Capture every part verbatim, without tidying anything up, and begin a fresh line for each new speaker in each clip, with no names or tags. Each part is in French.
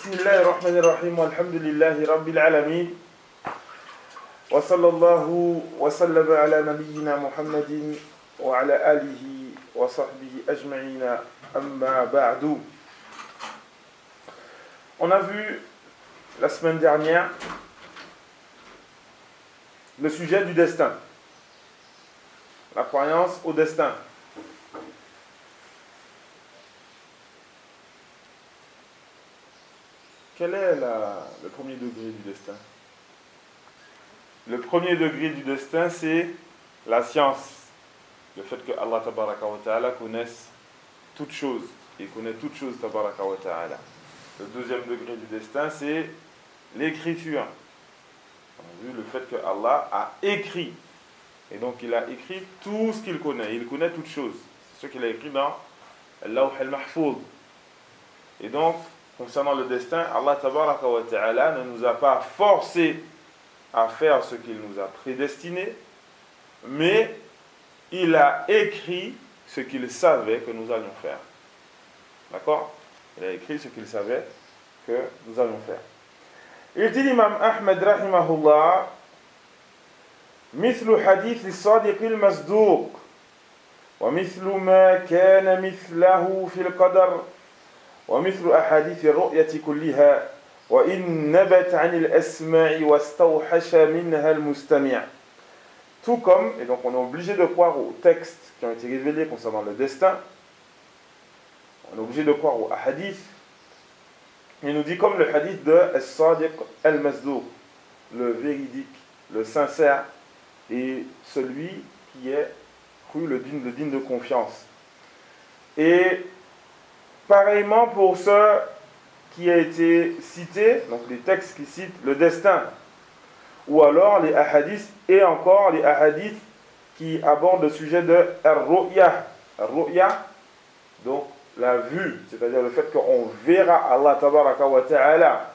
بسم الله الرحمن الرحيم والحمد لله رب العالمين وصلى الله وسلم على نبينا محمد وعلى آله وصحبه أجمعين أما بعد. On a vu la semaine dernière le sujet du destin, la croyance au destin. Quel est la, le premier degré du destin? Le premier degré du destin, c'est la science. Le fait que Allah tabaraka wa ta'ala connaisse toutes choses. Il connaît toutes choses tabaraka wa ta'ala. Le deuxième degré du destin, c'est l'écriture. On a vu le fait que Allah a écrit. Et donc il a écrit tout ce qu'il connaît. Il connaît toutes choses. C'est ce qu'il a écrit dans Al-Lawh al-Mahfouz. Et donc, concernant le destin, Allah tabaraka wa ta'ala ne nous a pas forcé à faire ce qu'il nous a prédestiné, mais il a écrit ce qu'il savait que nous allions faire. D'accord? Il a écrit ce qu'il savait que nous allions faire. Il dit l'imam Ahmed rahimahullah, مثل حديث الصادق المصدوق ومثل ما كان مثله في القدر ومثل أحاديث الرؤية كلها وإن نبت عن الأسماع واستوحش منها المستمع. Tout comme, et donc on est obligé de croire aux textes qui ont été révélés concernant le destin, on est obligé de croire aux hadiths. Il nous dit comme le hadith de As-Sadiq al-Masduq, le véridique, le sincère et celui qui est cru, le digne, le digne de confiance. Et pareillement pour ce qui a été cité, donc les textes qui citent le destin, ou alors les ahadiths, et encore les ahadiths qui abordent le sujet de Ar-Ru'ya. Ar-Ru'ya, donc la vue, c'est-à-dire le fait qu'on verra Allah tabaraka wa ta'ala.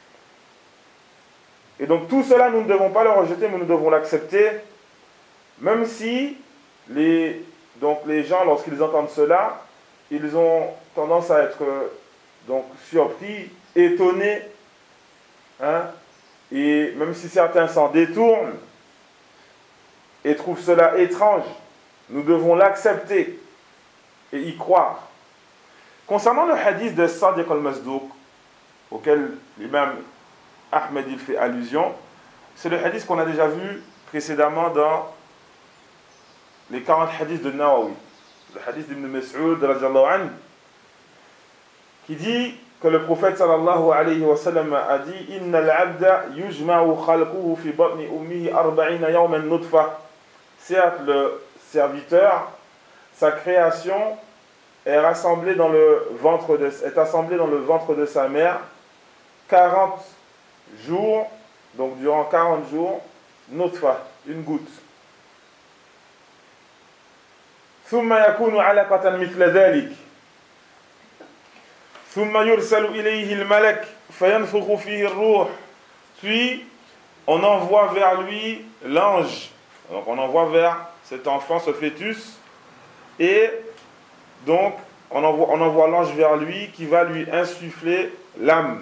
Et donc tout cela, nous ne devons pas le rejeter, mais nous devons l'accepter, même si les, donc les gens, lorsqu'ils entendent cela, ils ont tendance à être donc surpris, étonnés, hein, et même si certains s'en détournent et trouvent cela étrange, nous devons l'accepter et y croire. Concernant le hadith de Sadiq al-Masduq, auquel l'imam Ahmed il fait allusion, c'est le hadith qu'on a déjà vu précédemment dans les quarante hadiths de Nawawi. Le hadith d'Ibn Mas'ud radiyallahu anhu, qui dit que le prophète sallallahu alayhi wa sallam a dit Inna al-abda yujma'u khalquhu fi batni ummihi arba'ina yawman nutfa. Certes, le serviteur, sa création est rassemblée dans le ventre de, est assemblée dans le ventre de sa mère quarante jours, donc durant quarante jours, nutfa, une goutte. ثم يكون علقة مثل ذلك ثم يرسل إليه الملك فينفخ فيه الروح. Puis on envoie vers lui l'ange. Donc on envoie vers cet enfant, ce fœtus, et donc on envoie, on envoie l'ange vers lui qui va lui insuffler l'âme.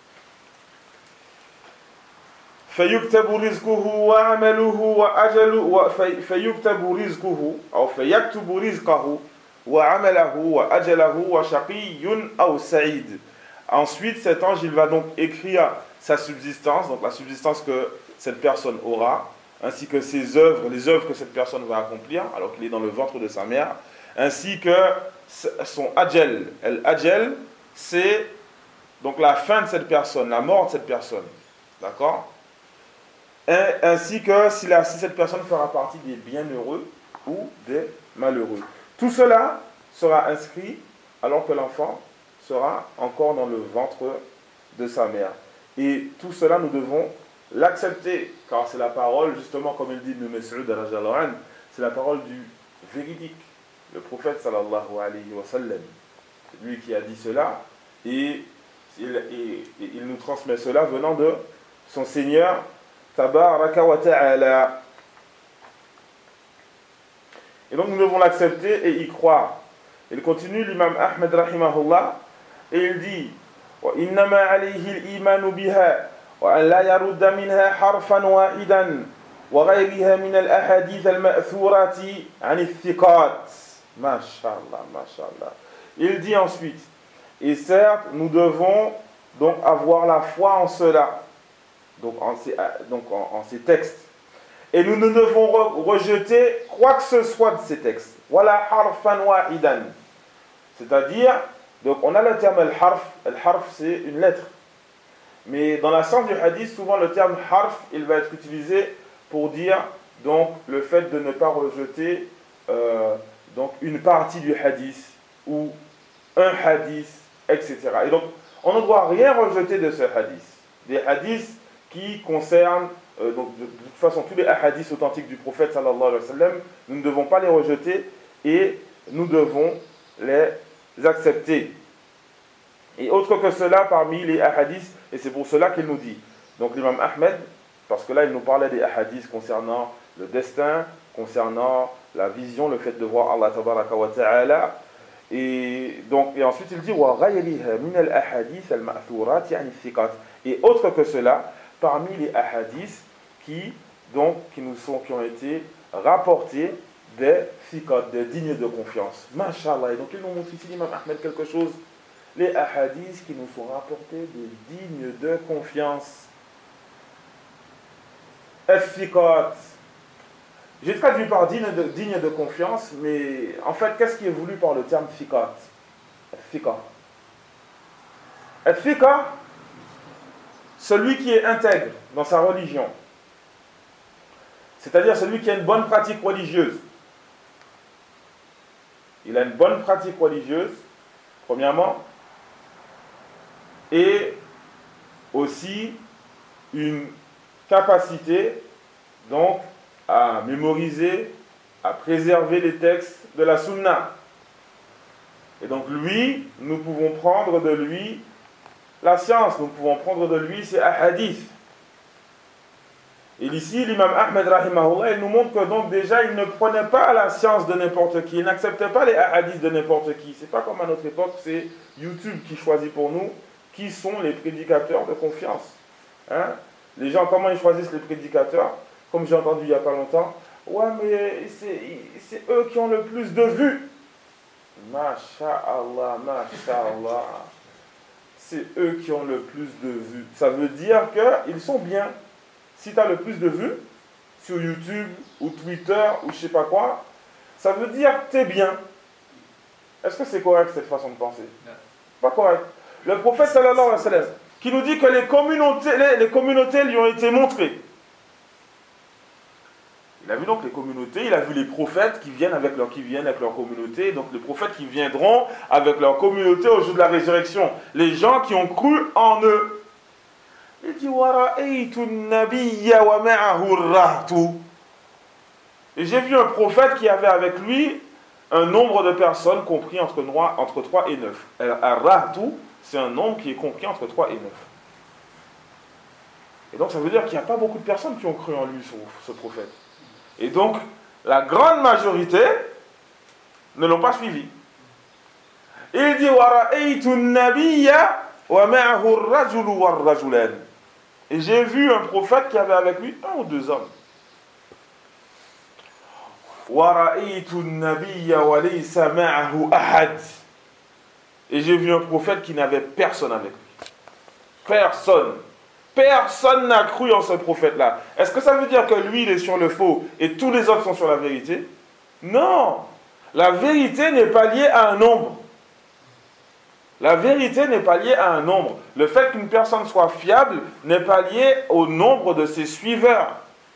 فيكتب رزقه وعمله وأجله فيكتب رزقه أو فيكتب رزقه وعمله وأجله وشقي أو سعيد. Ensuite, cet ange, il va donc écrire sa subsistance, donc la subsistance que cette personne aura, ainsi que ses œuvres, les œuvres que cette personne va accomplir, alors qu'il est dans le ventre de sa mère, ainsi que son ajal. L'ajal, c'est donc la fin de cette personne, la mort de cette personne. D'accord? Et ainsi que si, la, si cette personne fera partie des bienheureux ou des malheureux. Tout cela sera inscrit alors que l'enfant sera encore dans le ventre de sa mère. Et tout cela, nous devons l'accepter, car c'est la parole, justement comme il dit Ibn Mas'ud radiyallahu anhu, c'est la parole du véridique, le prophète sallallahu alayhi wa sallam. C'est lui qui a dit cela, et il, et, et il nous transmet cela venant de son Seigneur tabaraka wa ta'ala. Et donc nous devons l'accepter et y croire. Il continue l'imam Ahmed rahimahullah et il dit وإنما عليه الإيمان بها وأن لا يرد منها حرفا واحدا وغيرها من الأحاديث المأثورة عن الثقات. Masha'Allah, Masha'Allah. Il dit ensuite, et certes, nous devons donc avoir la foi en cela, donc en ces, donc en, en ces textes. Et nous ne devons re- rejeter quoi que ce soit de ces textes. Wala harfan wahidan. C'est-à-dire, donc on a le terme al-harf. Al-harf, c'est une lettre. Mais dans la science du hadith, souvent le terme harf, il va être utilisé pour dire donc le fait de ne pas rejeter euh, donc une partie du hadith ou un hadith, et cetera. Et donc, on ne doit rien rejeter de ce hadith. Des hadiths qui concernent, euh, donc de, de toute façon, tous les hadiths authentiques du prophète sallallahu alayhi wa sallam, nous ne devons pas les rejeter et nous devons les accepter. Et autre que cela, parmi les hadiths, et c'est pour cela qu'il nous dit, donc l'imam Ahmed, parce que là il nous parlait des hadiths concernant le destin, concernant la vision, le fait de voir Allah tabaraka wa ta'ala, et donc et ensuite il dit wa ghayriha min al ahadith al ma'thurat yani thiqat, et autre que cela parmi les hadiths qui donc qui nous sont qui ont été rapportés des thiqat, des dignes de confiance. Masha'Allah. Et donc il nous montre ici l'imam Ahmed quelque chose, les hadiths qui nous sont rapportés des dignes de confiance. Thiqat. J'ai traduit par digne de, digne de confiance, mais en fait, qu'est-ce qui est voulu par le terme thiqat? Thiqa. Thiqa, celui qui est intègre dans sa religion, c'est-à-dire celui qui a une bonne pratique religieuse. Il a une bonne pratique religieuse, premièrement, et aussi une capacité, donc, à mémoriser, à préserver les textes de la sunna. Et donc lui, nous pouvons prendre de lui la science, nous pouvons prendre de lui ses hadiths. Et ici, l'imam Ahmed rahimahullah, il nous montre que donc déjà, il ne prenait pas la science de n'importe qui, il n'acceptait pas les hadiths de n'importe qui. C'est pas comme à notre époque, c'est YouTube qui choisit pour nous qui sont les prédicateurs de confiance. Hein? Les gens, comment ils choisissent les prédicateurs? Comme j'ai entendu il n'y a pas longtemps, ouais, mais c'est, c'est eux qui ont le plus de vues. Masha'Allah, Masha'Allah. C'est eux qui ont le plus de vues. Ça veut dire qu'ils sont bien. Si tu as le plus de vues sur YouTube ou Twitter ou je ne sais pas quoi, ça veut dire que tu es bien. Est-ce que c'est correct cette façon de penser? Non. Pas correct. Le prophète sallallahu alayhi wa sallam, qui nous dit que les communautés, les, les communautés lui ont été montrées. Il a vu donc les communautés, il a vu les prophètes qui viennent avec leur, qui viennent avec leur communauté, donc les prophètes qui viendront avec leur communauté au jour de la résurrection. Les gens qui ont cru en eux. Il dit et j'ai vu un prophète qui avait avec lui un nombre de personnes compris entre, entre trois et neuf. Ar-rahtu, c'est un nombre qui est compris entre trois et neuf. Et donc ça veut dire qu'il n'y a pas beaucoup de personnes qui ont cru en lui, ce, ce prophète. Et donc, la grande majorité ne l'ont pas suivi. Il dit et j'ai vu un prophète qui avait avec lui un ou deux hommes. Et j'ai vu un prophète qui n'avait personne avec lui. Personne. Personne n'a cru en ce prophète-là. Est-ce que ça veut dire que lui, il est sur le faux et tous les autres sont sur la vérité? Non. La vérité n'est pas liée à un nombre. La vérité n'est pas liée à un nombre. Le fait qu'une personne soit fiable n'est pas lié au nombre de ses suiveurs.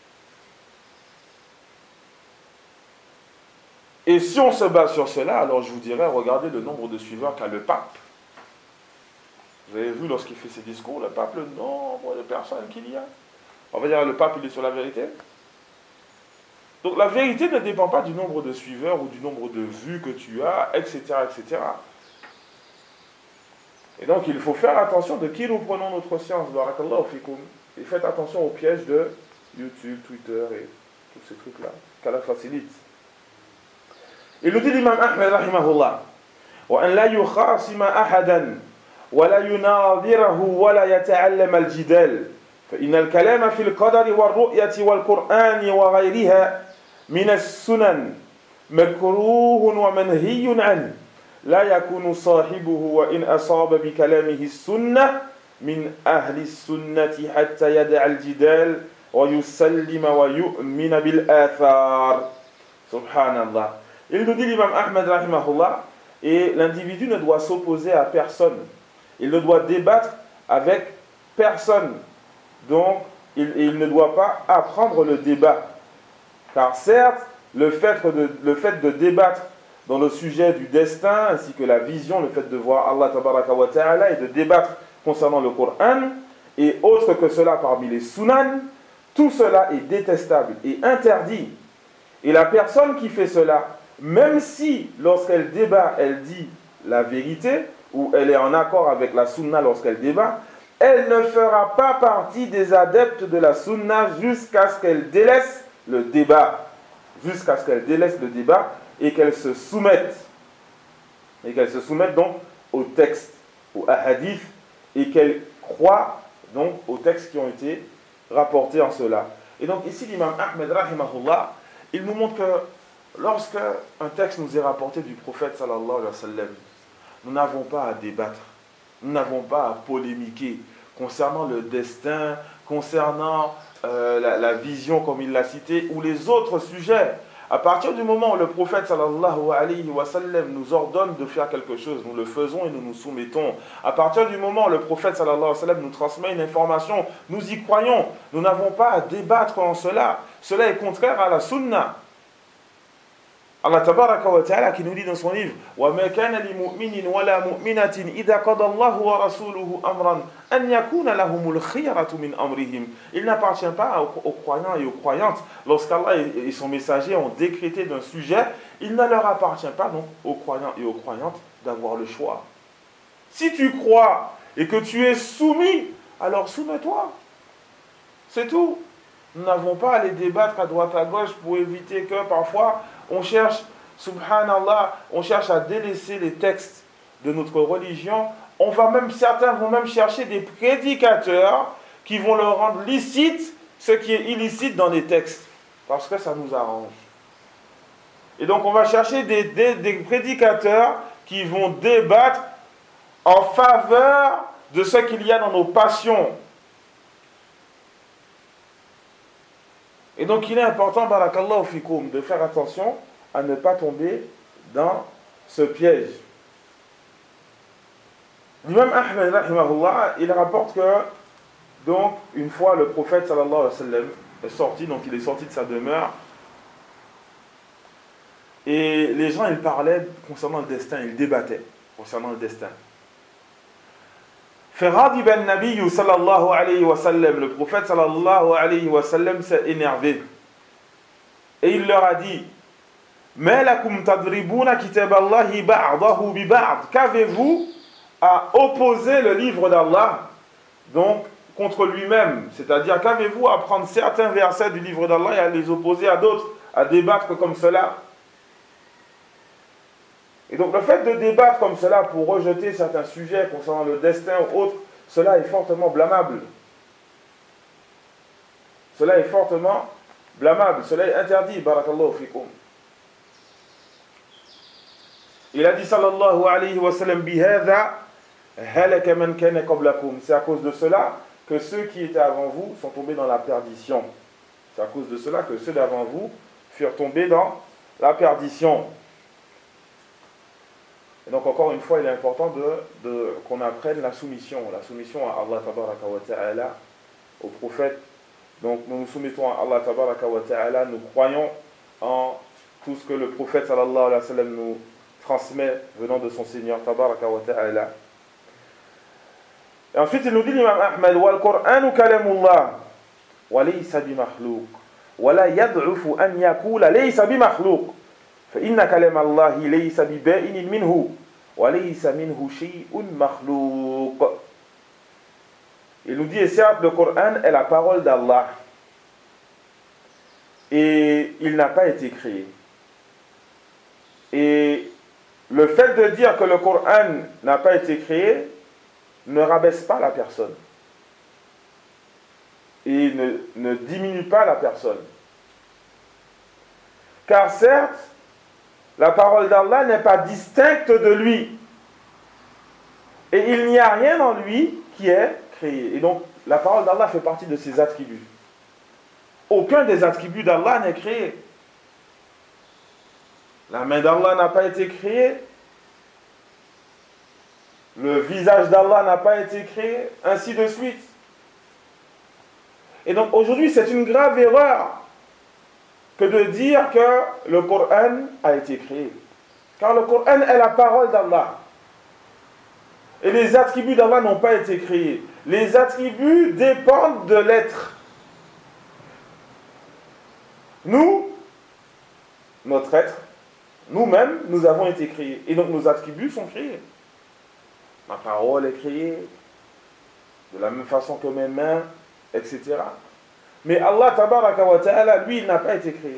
Et si on se base sur cela, alors je vous dirais, regardez le nombre de suiveurs qu'a le pape. Vous avez vu lorsqu'il fait ses discours, le pape, le nombre de personnes qu'il y a. On va dire le pape, il est sur la vérité. Donc la vérité ne dépend pas du nombre de suiveurs ou du nombre de vues que tu as, et cetera, et cetera. Et donc il faut faire attention de qui nous prenons notre science. Barakallahu fikum. Et faites attention aux pièges de YouTube, Twitter et tous ces trucs-là, qu'Allah facilite. Il nous dit l'imam Ahmed rahimahullah, wa an la yukhasima ahadan ولا يناظره ولا يتعلم الجدال فإن الكلام في القدر والرؤية والقرآن وغيرها من السنن مكروه ومنهي عنه لا يكون صاحبه وإن أصاب بكلامه السنة من أهل السنة حتى يدع الجدال ويسلم ويؤمن بالآثار. Subhanallah. Il nous dit l'imam Ahmed rahimahullah, et l'individu ne doit s'opposer à personne. Il ne doit débattre avec personne. Donc, il, il ne doit pas apprendre le débat. Car certes, le fait de, le fait de débattre dans le sujet du destin, ainsi que la vision, le fait de voir Allah tabaraka wa ta'ala et de débattre concernant le Coran, et autre que cela parmi les sunan, tout cela est détestable et interdit. Et la personne qui fait cela, même si lorsqu'elle débat, elle dit la vérité, ou elle est en accord avec la sunna lorsqu'elle débat, elle ne fera pas partie des adeptes de la sunna jusqu'à ce qu'elle délaisse le débat. Jusqu'à ce qu'elle délaisse le débat et qu'elle se soumette. Et qu'elle se soumette donc au texte, au hadith, et qu'elle croit donc aux textes qui ont été rapportés en cela. Et donc ici l'imam Ahmed rahimahullah, il nous montre que lorsque un texte nous est rapporté du prophète sallallahu alayhi wa sallam, nous n'avons pas à débattre, nous n'avons pas à polémiquer concernant le destin, concernant euh, la, la vision comme il l'a cité, ou les autres sujets. À partir du moment où le prophète sallallahu alayhi wa sallam nous ordonne de faire quelque chose, nous le faisons et nous nous soumettons. À partir du moment où le prophète sallallahu alayhi wa sallam nous transmet une information, nous y croyons. Nous n'avons pas à débattre en cela. Cela est contraire à la sunna. Allah tabaraka wa ta'ala qui nous dit dans son livre وَمَا كَانَ لِمُؤْمِنٍ وَلَا مُؤْمِنَةٍ إِذَا قَضَى اللَّهُ وَرَسُولُهُ أَمْرًا أَنْ يَكُونَ لَهُمُ الْخِيَرَةُ مِنْ أَمْرِهِمْ. Il n'appartient pas aux, aux croyants et aux croyantes, lorsqu'Allah et son messager ont décrété d'un sujet, il ne leur appartient pas donc aux croyants et aux croyantes d'avoir le choix. Si tu crois et que tu es soumis, alors soumets-toi. C'est tout. Nous n'avons pas à les débattre à droite à gauche pour éviter que parfois on cherche, subhanallah, on cherche à délaisser les textes de notre religion. On va même, certains vont même chercher des prédicateurs qui vont leur rendre licite ce qui est illicite dans les textes, parce que ça nous arrange. Et donc on va chercher des, des, des prédicateurs qui vont débattre en faveur de ce qu'il y a dans nos passions. Et donc il est important, barakallahu fikoum, de faire attention à ne pas tomber dans ce piège. L'imam Ahmed rahimahullah, il rapporte que donc une fois le prophète sallallahu alayhi wa sallam est sorti, donc il est sorti de sa demeure, et les gens ils parlaient concernant le destin, ils débattaient concernant le destin. فغضب النبي صلى الله عليه وسلم, le prophète sallallahu alayhi wa sallam s'est énervé et il leur a dit ما لكم تضربون كتاب الله بعضه ببعض, qu'avez-vous à opposer le livre d'Allah donc contre lui-même, c'est-à-dire qu'avez-vous à prendre certains versets du livre d'Allah et à les opposer à d'autres, à débattre comme cela. Et donc le fait de débattre comme cela pour rejeter certains sujets concernant le destin ou autre, cela est fortement blâmable. Cela est fortement blâmable, cela est interdit, barakallahu fikum. Il a dit sallallahu alayhi wa sallam bihadha halaka man kana qablakum. C'est à cause de cela que ceux qui étaient avant vous sont tombés dans la perdition. C'est à cause de cela que ceux d'avant vous furent tombés dans la perdition. Et donc encore une fois, il est important de, de, qu'on apprenne la soumission, la soumission à Allah tabaraka wa ta'ala, au prophète. Donc nous nous soumettons à Allah tabaraka wa ta'ala, nous croyons en tout ce que le prophète sallallahu alayhi wa sallam nous transmet venant de son Seigneur tabaraka wa ta'ala. Et ensuite il nous dit l'imam Ahmed wal Qur'anu kalamullah wa laysa bi makhluq wa la yad'ufu an yaqula laysa bi makhluq. فإن كلام الله ليس ببائن منه وليس منه شيء مخلوق. Il nous dit, et certes, le Coran est la parole d'Allah et il n'a pas été créé. Et le fait de dire que le Coran n'a pas été créé, ne rabaisse pas la personne et ne, ne diminue pas la personne. Car certes, la parole d'Allah n'est pas distincte de lui. Et il n'y a rien en lui qui est créé. Et donc, la parole d'Allah fait partie de ses attributs. Aucun des attributs d'Allah n'est créé. La main d'Allah n'a pas été créée. Le visage d'Allah n'a pas été créé. Ainsi de suite. Et donc, aujourd'hui, c'est une grave erreur que de dire que le Coran a été créé. Car le Coran est la parole d'Allah. Et les attributs d'Allah n'ont pas été créés. Les attributs dépendent de l'être. Nous, notre être, nous-mêmes, nous avons été créés. Et donc nos attributs sont créés. Ma parole est créée, de la même façon que mes mains, et cetera. Mais Allah, tabaraka wa ta'ala, lui, il n'a pas été créé.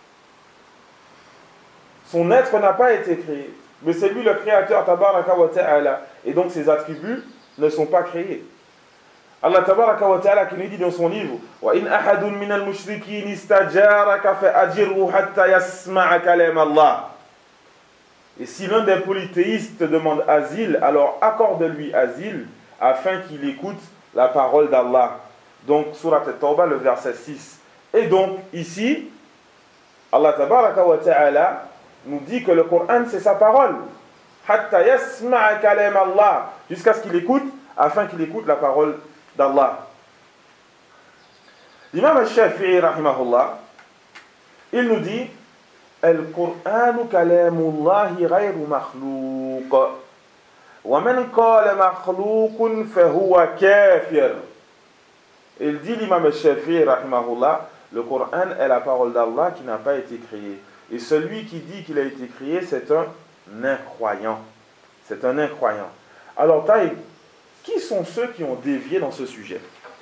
Son être n'a pas été créé. Mais c'est lui le créateur, tabaraka wa ta'ala. Et donc ses attributs ne sont pas créés. Allah tabaraka wa ta'ala qui nous dit dans son livre wa in ahadun minal mushrikin istajaraka fa'ajirhu hatta yasma'a kalam Allah. Et si l'un des polythéistes demande asile, alors accorde-lui asile afin qu'il écoute la parole d'Allah. Donc surat at-Tawbah le verset six. Et donc ici Allah tabaraka wa ta'ala nous dit que le Coran c'est sa parole. Hatta yasma'a kalam Allah, jusqu'à ce qu'il écoute, afin qu'il écoute la parole d'Allah. L'imam al-Shafi'i rahimahullah, il nous dit Al-Qur'anu kalamullahi ghayru makhlouq wa man qala makhlouqun fahuwa kafir. Il dit l'imam al-Shafi'i rahimahullah, le Coran est la parole d'Allah qui n'a pas été créée. Et celui qui dit qu'il a été créé, c'est un incroyant. C'est un incroyant. Alors, Taïb, qui sont ceux qui ont dévié dans ce sujet?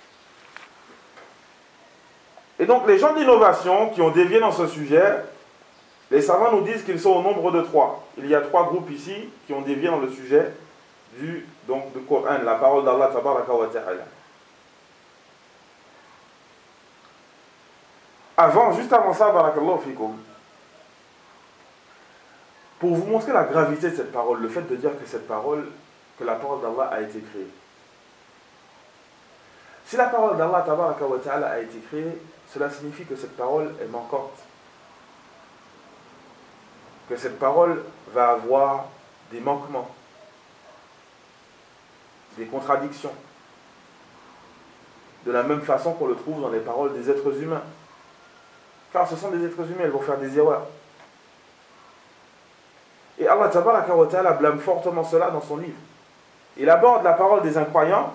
Et donc, les gens d'innovation qui ont dévié dans ce sujet, les savants nous disent qu'ils sont au nombre de trois. Il y a trois groupes ici qui ont dévié dans le sujet du, donc, du Coran, la parole d'Allah tabaraka wa ta'ala. Avant, juste avant ça, barakallahu fikum, pour vous montrer la gravité de cette parole, le fait de dire que cette parole, que la parole d'Allah a été créée. Si la parole d'Allah tabaraka wa ta'ala a été créée, cela signifie que cette parole est manquante. Que cette parole va avoir des manquements, des contradictions. De la même façon qu'on le trouve dans les paroles des êtres humains. Car ce sont des êtres humains, ils vont faire des erreurs. Et Allah tabaraka wa ta'ala blâme fortement cela dans son livre. Il aborde la parole des incroyants.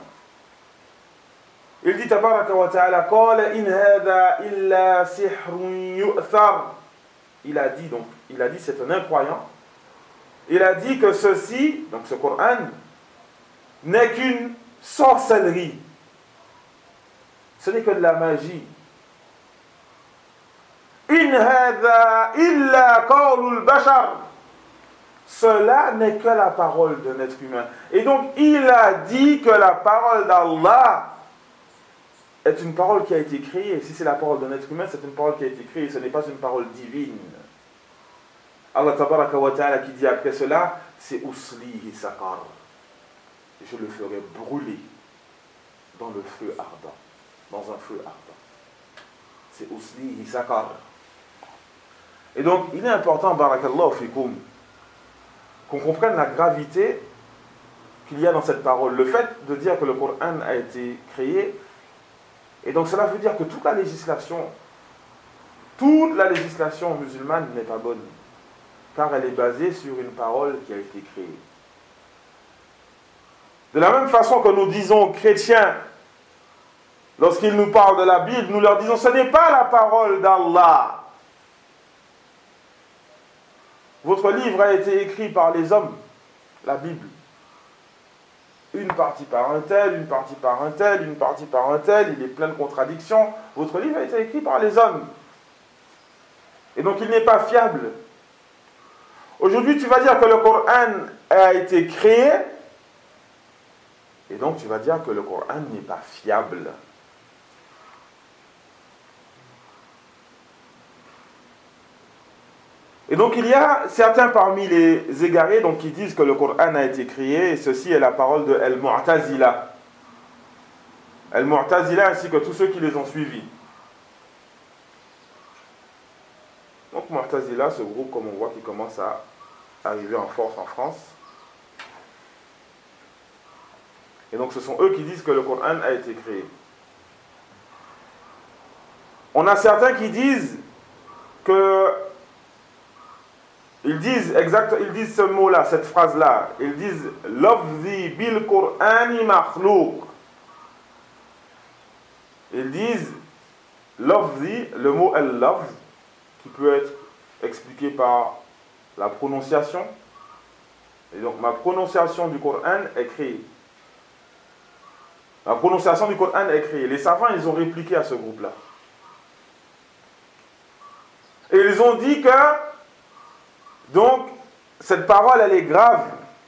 Il dit tabaraka wa ta'ala qala in hadha illa sihrun yu'thar. Il a dit donc, il a dit c'est un incroyant. Il a dit que ceci, donc ce Coran, n'est qu'une sorcellerie. Ce n'est que de la magie. In hadha illa qawlul bashar. Cela n'est que la parole d'un être humain. Et donc, il a dit que la parole d'Allah est une parole qui a été créée. Si c'est la parole d'un être humain, c'est une parole qui a été créée. Ce n'est pas une parole divine. Allah tabaraka wa ta'ala qui dit après cela, c'est uslihi saqar. Je le ferai brûler dans le feu ardent. Dans un feu ardent. C'est uslihi saqar. Et donc, il est important, barakallahu fikum, qu'on comprenne la gravité qu'il y a dans cette parole. Le fait de dire que le Coran a été créé, et donc cela veut dire que toute la législation, toute la législation musulmane n'est pas bonne, car elle est basée sur une parole qui a été créée. De la même façon que nous disons aux chrétiens, lorsqu'ils nous parlent de la Bible, nous leur disons, ce n'est pas la parole d'Allah. Votre livre a été écrit par les hommes, la Bible. Une partie par un tel, une partie par un tel, une partie par un tel, il est plein de contradictions. Votre livre a été écrit par les hommes. Et donc il n'est pas fiable. Aujourd'hui, tu vas dire que le Coran a été créé, Et donc tu vas dire que le Coran n'est pas fiable. Et donc il y a certains parmi les égarés donc, qui disent que le Coran a été créé, et ceci est la parole de Al-Mu'tazila. Al-Mu'tazila ainsi que tous ceux qui les ont suivis. Donc Mu'tazila, ce groupe comme on voit qui commence à arriver en force en France. Et donc ce sont eux qui disent que le Coran a été créé. On a certains qui disent que Ils disent, exact, ils disent ce mot-là, cette phrase-là. Ils disent Lafzi bil Qur'ani makhlouq. Ils disent Lafzi, le mot al-lafz, qui peut être expliqué par la prononciation. Et donc, ma prononciation du Coran est créée. La prononciation du Coran est créée. Les savants, ils ont répliqué à ce groupe-là. Et ils ont dit que donc, cette parole, elle est grave.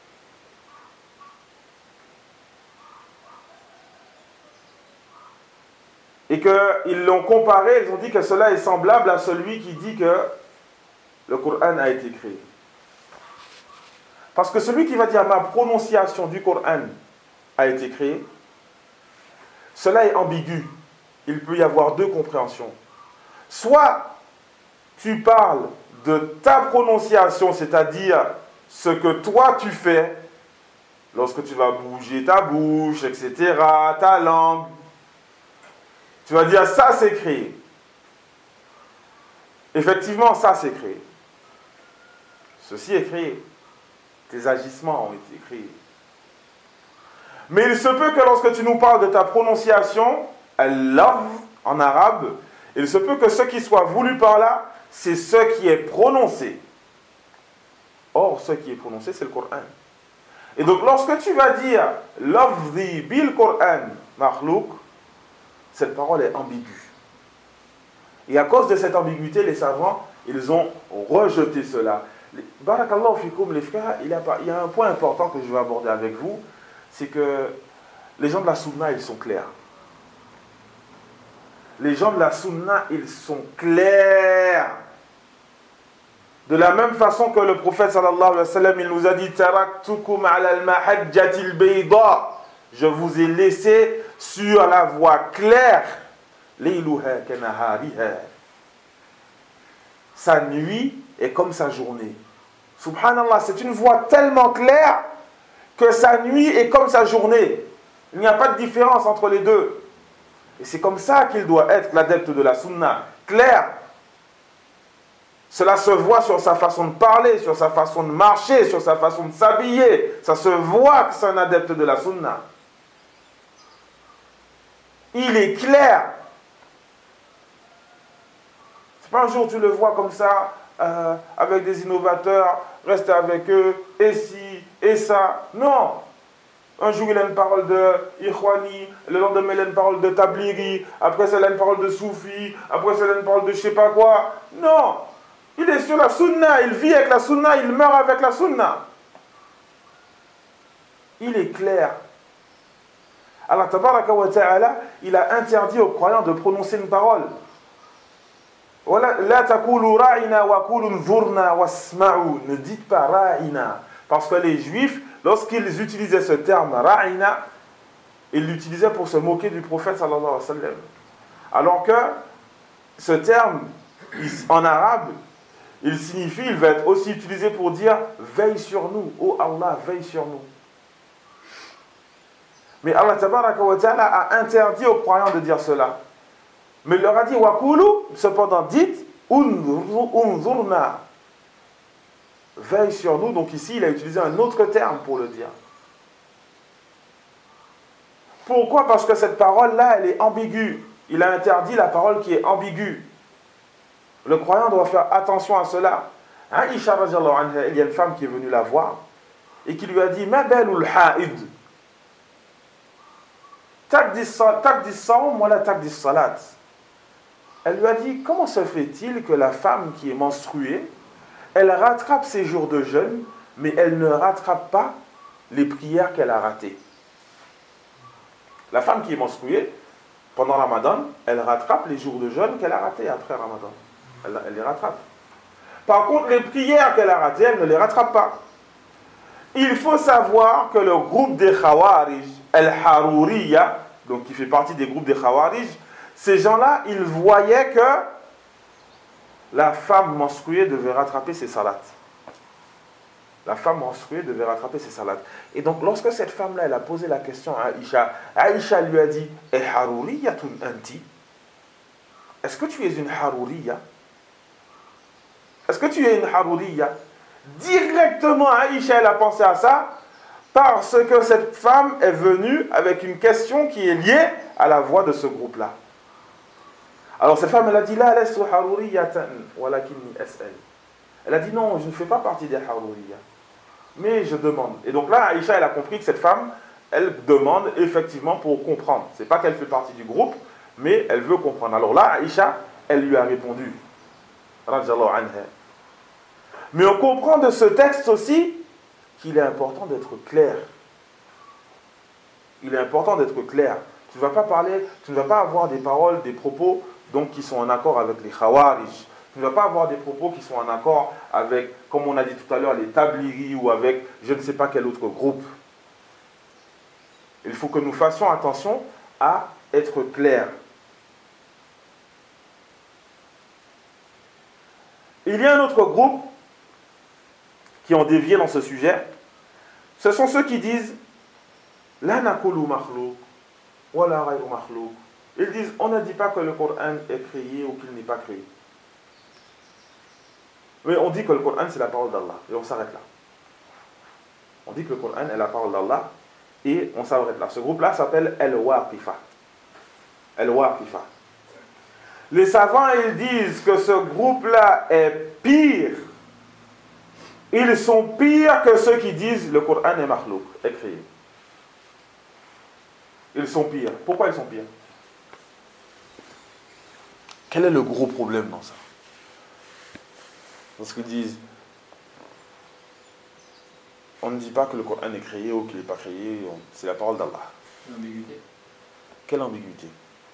Et qu'ils l'ont comparé, ils ont dit que cela est semblable à celui qui dit que le Coran a été créé. Parce que celui qui va dire ma prononciation du Coran a été créée, cela est ambigu. Il peut y avoir deux compréhensions. Soit tu parles de ta prononciation, c'est-à-dire ce que toi tu fais lorsque tu vas bouger ta bouche, et cetera, ta langue. Tu vas dire ça c'est créé. Effectivement, ça c'est créé. Ceci est créé. Tes agissements ont été créés. Mais il se peut que lorsque tu nous parles de ta prononciation, al-lafz en arabe, il se peut que ce qui soit voulu par là, c'est ce qui est prononcé. Or, ce qui est prononcé, c'est le Coran. Et donc, lorsque tu vas dire Lafzi bil Coran makhlouq, cette parole est ambiguë. Et à cause de cette ambiguïté, les savants, ils ont rejeté cela. Barakallahu fikoum, les frères, il y, a, il y a un point important que je vais aborder avec vous, c'est que les gens de la Sunna, ils sont clairs. Les gens de la Sunna, ils sont clairs. De la même façon que le prophète sallallahu alayhi wa sallam, il nous a dit Taraktukum ala al-mahajjatil bayda. Je vous ai laissé sur la voie claire. Layluha kanahariha. Sa nuit est comme sa journée. Subhanallah, c'est une voie tellement claire que sa nuit est comme sa journée. Il n'y a pas de différence entre les deux. Et c'est comme ça qu'il doit être l'adepte de la sunna. Clair. Cela se voit sur sa façon de parler, sur sa façon de marcher, sur sa façon de s'habiller. Ça se voit que c'est un adepte de la sunna. Il est clair. C'est pas un jour tu le vois comme ça, euh, avec des innovateurs, reste avec eux, et ci, et ça. Non. Un jour il a une parole de Ikhwani, le lendemain il a une parole de Tablighi, après ça il a une parole de Soufi, après ça il a une parole de je sais pas quoi. Non. Il est sur la sunna, il vit avec la sunna, il meurt avec la sunna. Il est clair. Allah tabaraka wa ta'ala, il a interdit aux croyants de prononcer une parole. La taqulu ra'ina wa qulu nzurna wasma'u. Ne dites pas ra'ina. Parce que les juifs, lorsqu'ils utilisaient ce terme ra'ina, ils l'utilisaient pour se moquer du prophète sallallahu alayhi wa sallam. Alors que ce terme, en arabe, il signifie, il va être aussi utilisé pour dire veille sur nous, oh Allah, veille sur nous. Mais Allah tabaraka wa ta'ala a interdit aux croyants de dire cela. Mais il leur a dit waqulu, cependant dites unzurna, veille sur nous. Donc ici il a utilisé un autre terme pour le dire. Pourquoi? Parce que cette parole là elle est ambiguë. Il a interdit la parole qui est ambiguë. Le croyant doit faire attention à cela. Aïcha radhiyallahu anha, il y a une femme qui est venue la voir et qui lui a dit ma balul haid taqdi sawm wala taqdi salat. Elle lui a dit comment se fait-il que la femme qui est menstruée, elle rattrape ses jours de jeûne mais elle ne rattrape pas les prières qu'elle a ratées. La femme qui est menstruée, pendant Ramadan, elle rattrape les jours de jeûne qu'elle a ratés après Ramadan. Elle, elle les rattrape. Par contre, les prières qu'elle a ratées, elle ne les rattrape pas. Il faut savoir que le groupe des Khawarij, Al-Haruriya, donc qui fait partie des groupes des Khawarij, ces gens-là, ils voyaient que la femme menstruée devait rattraper ses salats. La femme menstruée devait rattraper ses salats. Et donc, lorsque cette femme-là, elle a posé la question à Aïcha, Aïcha lui a dit, « Eh Haruriyatun anti » Est-ce que tu es une Haruriya? Est-ce que tu es une Haruriya? Directement, Aïcha, elle a pensé à ça, parce que cette femme est venue avec une question qui est liée à la voix de ce groupe-là. Alors cette femme, elle a dit, La lastu haruriyatan, walakinni as'al. Elle a dit, non, je ne fais pas partie des Haruriya, mais je demande. Et donc là, Aïcha, elle a compris que cette femme, elle demande effectivement pour comprendre. Ce n'est pas qu'elle fait partie du groupe, mais elle veut comprendre. Alors là, Aïcha, elle lui a répondu. Radiyallahu anha. Mais on comprend de ce texte aussi qu'il est important d'être clair. Il est important d'être clair. Tu ne vas pas parler, tu ne vas pas avoir des paroles, des propos donc, qui sont en accord avec les Khawarij. Tu ne vas pas avoir des propos qui sont en accord avec, comme on a dit tout à l'heure, les Tabliri ou avec je ne sais pas quel autre groupe. Il faut que nous fassions attention à être clairs. Il y a un autre groupe qui ont dévié dans ce sujet. Ce sont ceux qui disent La nakulu makhlouk, wa la ghayru makhlouk. Ils disent on ne dit pas que le Coran est créé ou qu'il n'est pas créé. Mais on dit que le Coran c'est la parole d'Allah. Et on s'arrête là. On dit que le Coran est la parole d'Allah. Et on s'arrête là. Ce groupe-là s'appelle Al-Waqifa. Al-Waqifa. Les savants, ils disent que ce groupe-là est pire. Ils sont pires que ceux qui disent le Coran est makhlouk, est créé. Ils sont pires. Pourquoi ils sont pires? Quel est le gros problème dans ça? Parce qu'ils disent on ne dit pas que le Coran est créé ou qu'il n'est pas créé, c'est la parole d'Allah.
L'ambiguïté.
Quelle ambiguïté?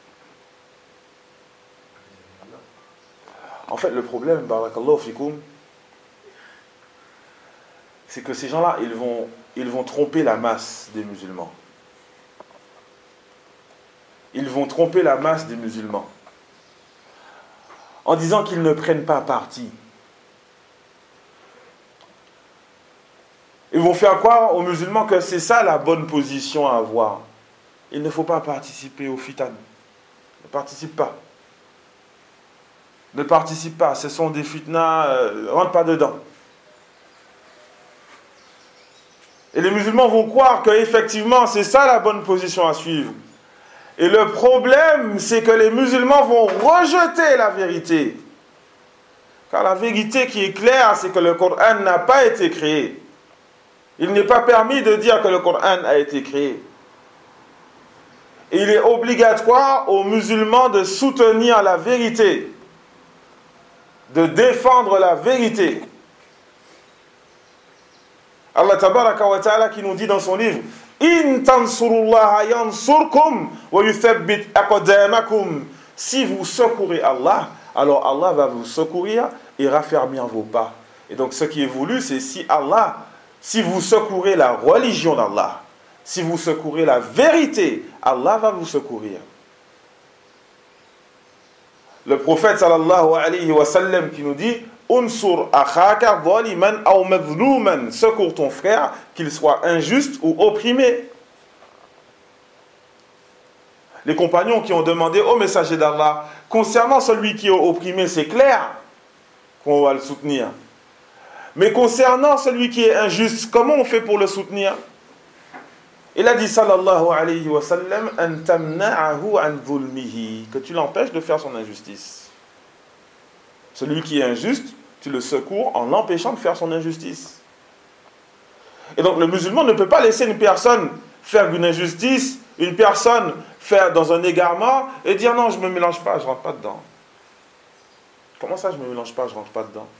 En fait, le problème, barakallahu fikoum, c'est que ces gens-là, ils vont, ils vont tromper la masse des musulmans. Ils vont tromper la masse des musulmans en disant qu'ils ne prennent pas parti. Ils vont faire croire aux musulmans que c'est ça la bonne position à avoir. Il ne faut pas participer au fitan. Ne participe pas. Ne participe pas. Ce sont des fitnas, euh, rentre pas dedans. Et les musulmans vont croire qu'effectivement c'est ça la bonne position à suivre. Et le problème, c'est que les musulmans vont rejeter la vérité. Car la vérité qui est claire, c'est que le Coran n'a pas été créé. Il n'est pas permis de dire que le Coran a été créé. Et il est obligatoire aux musulmans de soutenir la vérité, de défendre la vérité. Allah tabaraka wa ta'ala qui nous dit dans son livre In tansurullaha yansurkum wa yuthabbit aqdamakum. Si vous secourez Allah, alors Allah va vous secourir et raffermir vos pas. Et donc ce qui est voulu, c'est si Allah, si vous secourez la religion d'Allah, si vous secourez la vérité, Allah va vous secourir. Le prophète sallallahu alayhi wa sallam qui nous dit Unsur akhaka zaliman aw mazluman. Secours ton frère, qu'il soit injuste ou opprimé. Les compagnons qui ont demandé au messager d'Allah, concernant celui qui est opprimé, c'est clair qu'on va le soutenir. Mais concernant celui qui est injuste, comment on fait pour le soutenir? Il a dit sallallahu alayhi wa sallam an tamna'ahu an dhulmihi, que tu l'empêches de faire son injustice. Celui qui est injuste, tu le secours en l'empêchant de faire son injustice. Et donc le musulman ne peut pas laisser une personne faire une injustice, une personne faire dans un égarement et dire non, je ne me mélange pas, je ne rentre pas dedans. Comment ça, je ne me mélange pas, je ne rentre pas dedans?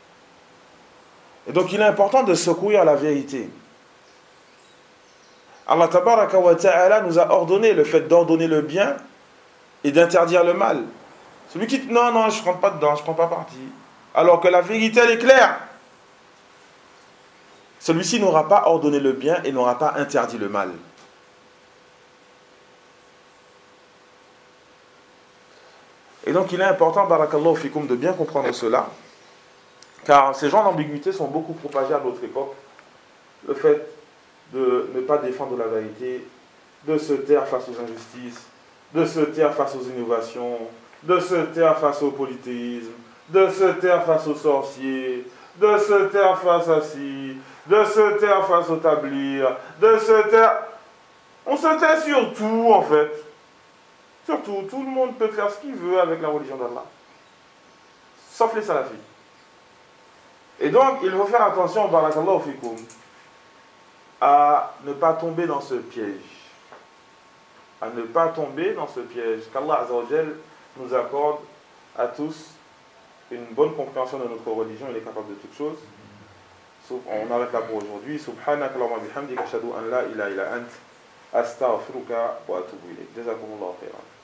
Et donc il est important de secourir la vérité. Allah tabaraka wa ta'ala nous a ordonné le fait d'ordonner le bien et d'interdire le mal. Celui qui dit non, non, je ne rentre pas dedans, je ne prends pas parti, alors que la vérité elle est claire, celui-ci n'aura pas ordonné le bien et n'aura pas interdit le mal. Et donc il est important, barakallahu fikum, de bien comprendre cela, car ces genres d'ambiguïté sont beaucoup propagés à notre époque. Le fait de ne pas défendre la vérité, de se taire face aux injustices, de se taire face aux innovations, de se taire face au polythéisme, de se taire face aux sorciers, de se taire face à ci, de se taire face au tablir, de se taire... On se tait sur tout en fait. Surtout, tout le monde peut faire ce qu'il veut avec la religion d'Allah. Sauf les salafis. Et donc, il faut faire attention, barakallahu fikum, à ne pas tomber dans ce piège. À ne pas tomber dans ce piège. Qu'Allah Azza wa Jal nous accorde à tous une bonne compréhension de notre religion. Il est capable de toutes choses. On arrête là pour aujourd'hui. Subhanaka Allahumma bihamdika ashhadu an la ilaha illa ant astaghfiruka wa atubu ilayk. Jazakumullahu khairan.